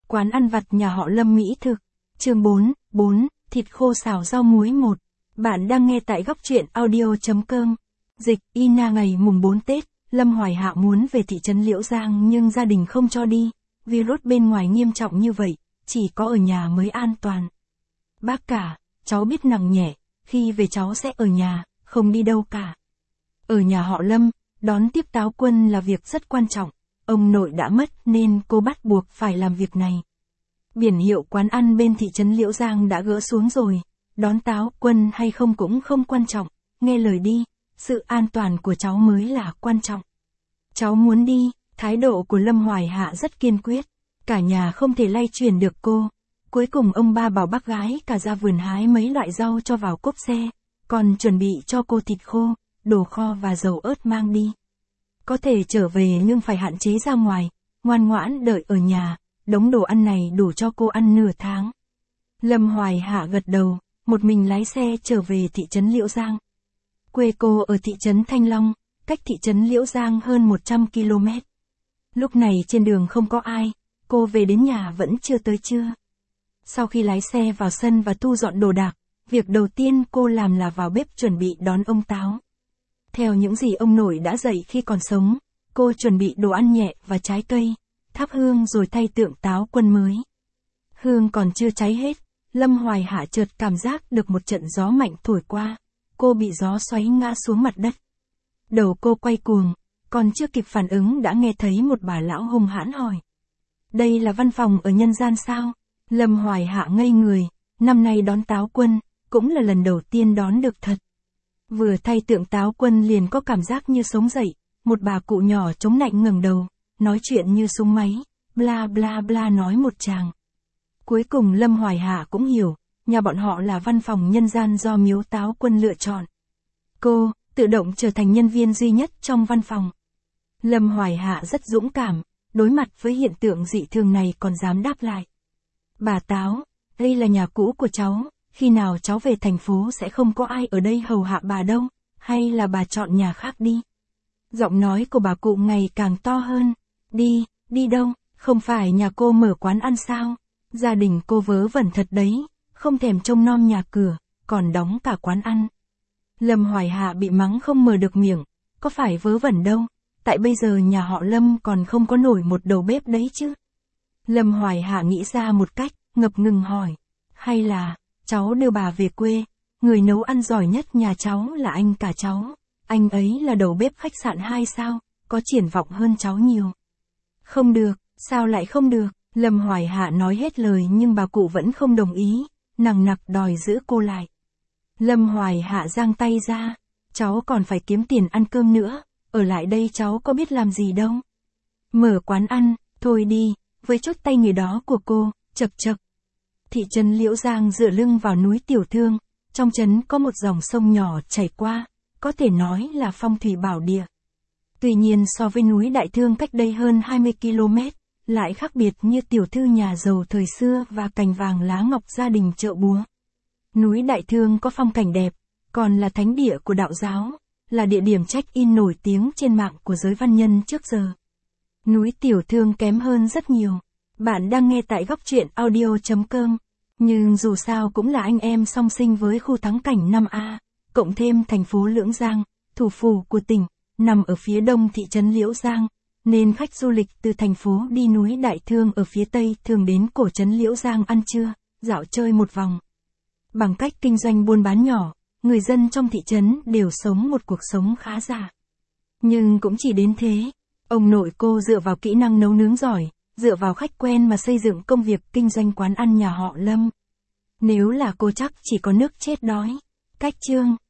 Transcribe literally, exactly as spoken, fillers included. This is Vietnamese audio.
Quán ăn vặt nhà họ Lâm mỹ thực. Chương bốn, bốn, thịt khô xào rau muối một. Bạn đang nghe tại góc truyện audio.com. Dịch, Ina ngày mùng bốn Tết, Lâm Hoài Hạ muốn về thị trấn Liễu Giang nhưng gia đình không cho đi. Virus bên ngoài nghiêm trọng như vậy, chỉ có ở nhà mới an toàn. Bác cả, cháu biết nặng nhẹ, khi về cháu sẽ ở nhà, không đi đâu cả. Ở nhà họ Lâm, đón tiếp táo quân là việc rất quan trọng. Ông nội đã mất nên cô bắt buộc phải làm việc này. Biển hiệu quán ăn bên thị trấn Liễu Giang đã gỡ xuống rồi. Đón táo quân hay không cũng không quan trọng. Nghe lời đi, sự an toàn của cháu mới là quan trọng. Cháu muốn đi, thái độ của Lâm Hoài Hạ rất kiên quyết. Cả nhà không thể lay chuyển được cô. Cuối cùng ông ba bảo bác gái cả ra vườn hái mấy loại rau cho vào cốp xe. Còn chuẩn bị cho cô thịt khô, đồ kho và dầu ớt mang đi. Có thể trở về nhưng phải hạn chế ra ngoài, ngoan ngoãn đợi ở nhà, đống đồ ăn này đủ cho cô ăn nửa tháng. Lâm Hoài Hạ gật đầu, một mình lái xe trở về thị trấn Liễu Giang. Quê cô ở thị trấn Thanh Long, cách thị trấn Liễu Giang hơn một trăm ki lô mét. Lúc này trên đường không có ai, cô về đến nhà vẫn chưa tới trưa. Sau khi lái xe vào sân và thu dọn đồ đạc, việc đầu tiên cô làm là vào bếp chuẩn bị đón ông Táo. Theo những gì ông nội đã dạy khi còn sống, cô chuẩn bị đồ ăn nhẹ và trái cây, thắp hương rồi thay tượng táo quân mới. Hương còn chưa cháy hết, Lâm Hoài Hạ chợt cảm giác được một trận gió mạnh thổi qua, cô bị gió xoáy ngã xuống mặt đất. Đầu cô quay cuồng, còn chưa kịp phản ứng đã nghe thấy một bà lão hung hãn hỏi. Đây là văn phòng ở nhân gian sao? Lâm Hoài Hạ ngây người, năm nay đón táo quân, cũng là lần đầu tiên đón được thật. Vừa thay tượng táo quân liền có cảm giác như sống dậy, một bà cụ nhỏ chống nạnh ngẩng đầu, nói chuyện như súng máy, bla bla bla nói một tràng. Cuối cùng Lâm Hoài Hạ cũng hiểu, nhà bọn họ là văn phòng nhân gian do miếu táo quân lựa chọn. Cô, tự động trở thành nhân viên duy nhất trong văn phòng. Lâm Hoài Hạ rất dũng cảm, đối mặt với hiện tượng dị thường này còn dám đáp lại. Bà Táo, đây là nhà cũ của cháu. Khi nào cháu về thành phố sẽ không có ai ở đây hầu hạ bà đâu, hay là bà chọn nhà khác đi. Giọng nói của bà cụ ngày càng to hơn. Đi, đi đâu, không phải nhà cô mở quán ăn sao? Gia đình cô vớ vẩn thật đấy, không thèm trông nom nhà cửa, còn đóng cả quán ăn. Lâm Hoài Hạ bị mắng không mở được miệng, có phải vớ vẩn đâu, tại bây giờ nhà họ Lâm còn không có nổi một đầu bếp đấy chứ. Lâm Hoài Hạ nghĩ ra một cách, ngập ngừng hỏi, hay là... Cháu đưa bà về quê, người nấu ăn giỏi nhất nhà cháu là anh cả cháu, anh ấy là đầu bếp khách sạn hai sao, có triển vọng hơn cháu nhiều. Không được, sao lại không được, Lâm Hoài Hạ nói hết lời nhưng bà cụ vẫn không đồng ý, nằng nặc đòi giữ cô lại. Lâm Hoài Hạ giang tay ra, cháu còn phải kiếm tiền ăn cơm nữa, ở lại đây cháu có biết làm gì đâu. Mở quán ăn, thôi đi, với chút tay nghề đó của cô, chật chật. Thị trấn Liễu Giang dựa lưng vào núi Tiểu Thương, trong trấn có một dòng sông nhỏ chảy qua, có thể nói là phong thủy bảo địa. Tuy nhiên so với núi Đại Thương cách đây hơn hai mươi ki lô mét, lại khác biệt như tiểu thư nhà giàu thời xưa và cành vàng lá ngọc gia đình chợ búa. Núi Đại Thương có phong cảnh đẹp, còn là thánh địa của đạo giáo, là địa điểm check-in nổi tiếng trên mạng của giới văn nhân trước giờ. Núi Tiểu Thương kém hơn rất nhiều. Bạn đang nghe tại góc truyện audio.com, nhưng dù sao cũng là anh em song sinh với khu thắng cảnh năm A, cộng thêm thành phố Lưỡng Giang, thủ phủ của tỉnh, nằm ở phía đông thị trấn Liễu Giang, nên khách du lịch từ thành phố đi núi Đại Thương ở phía tây thường đến cổ trấn Liễu Giang ăn trưa, dạo chơi một vòng. Bằng cách kinh doanh buôn bán nhỏ, người dân trong thị trấn đều sống một cuộc sống khá giả. Nhưng cũng chỉ đến thế, ông nội cô dựa vào kỹ năng nấu nướng giỏi, dựa vào khách quen mà xây dựng công việc kinh doanh quán ăn nhà họ Lâm. Nếu là cô chắc chỉ có nước chết đói. Cách chương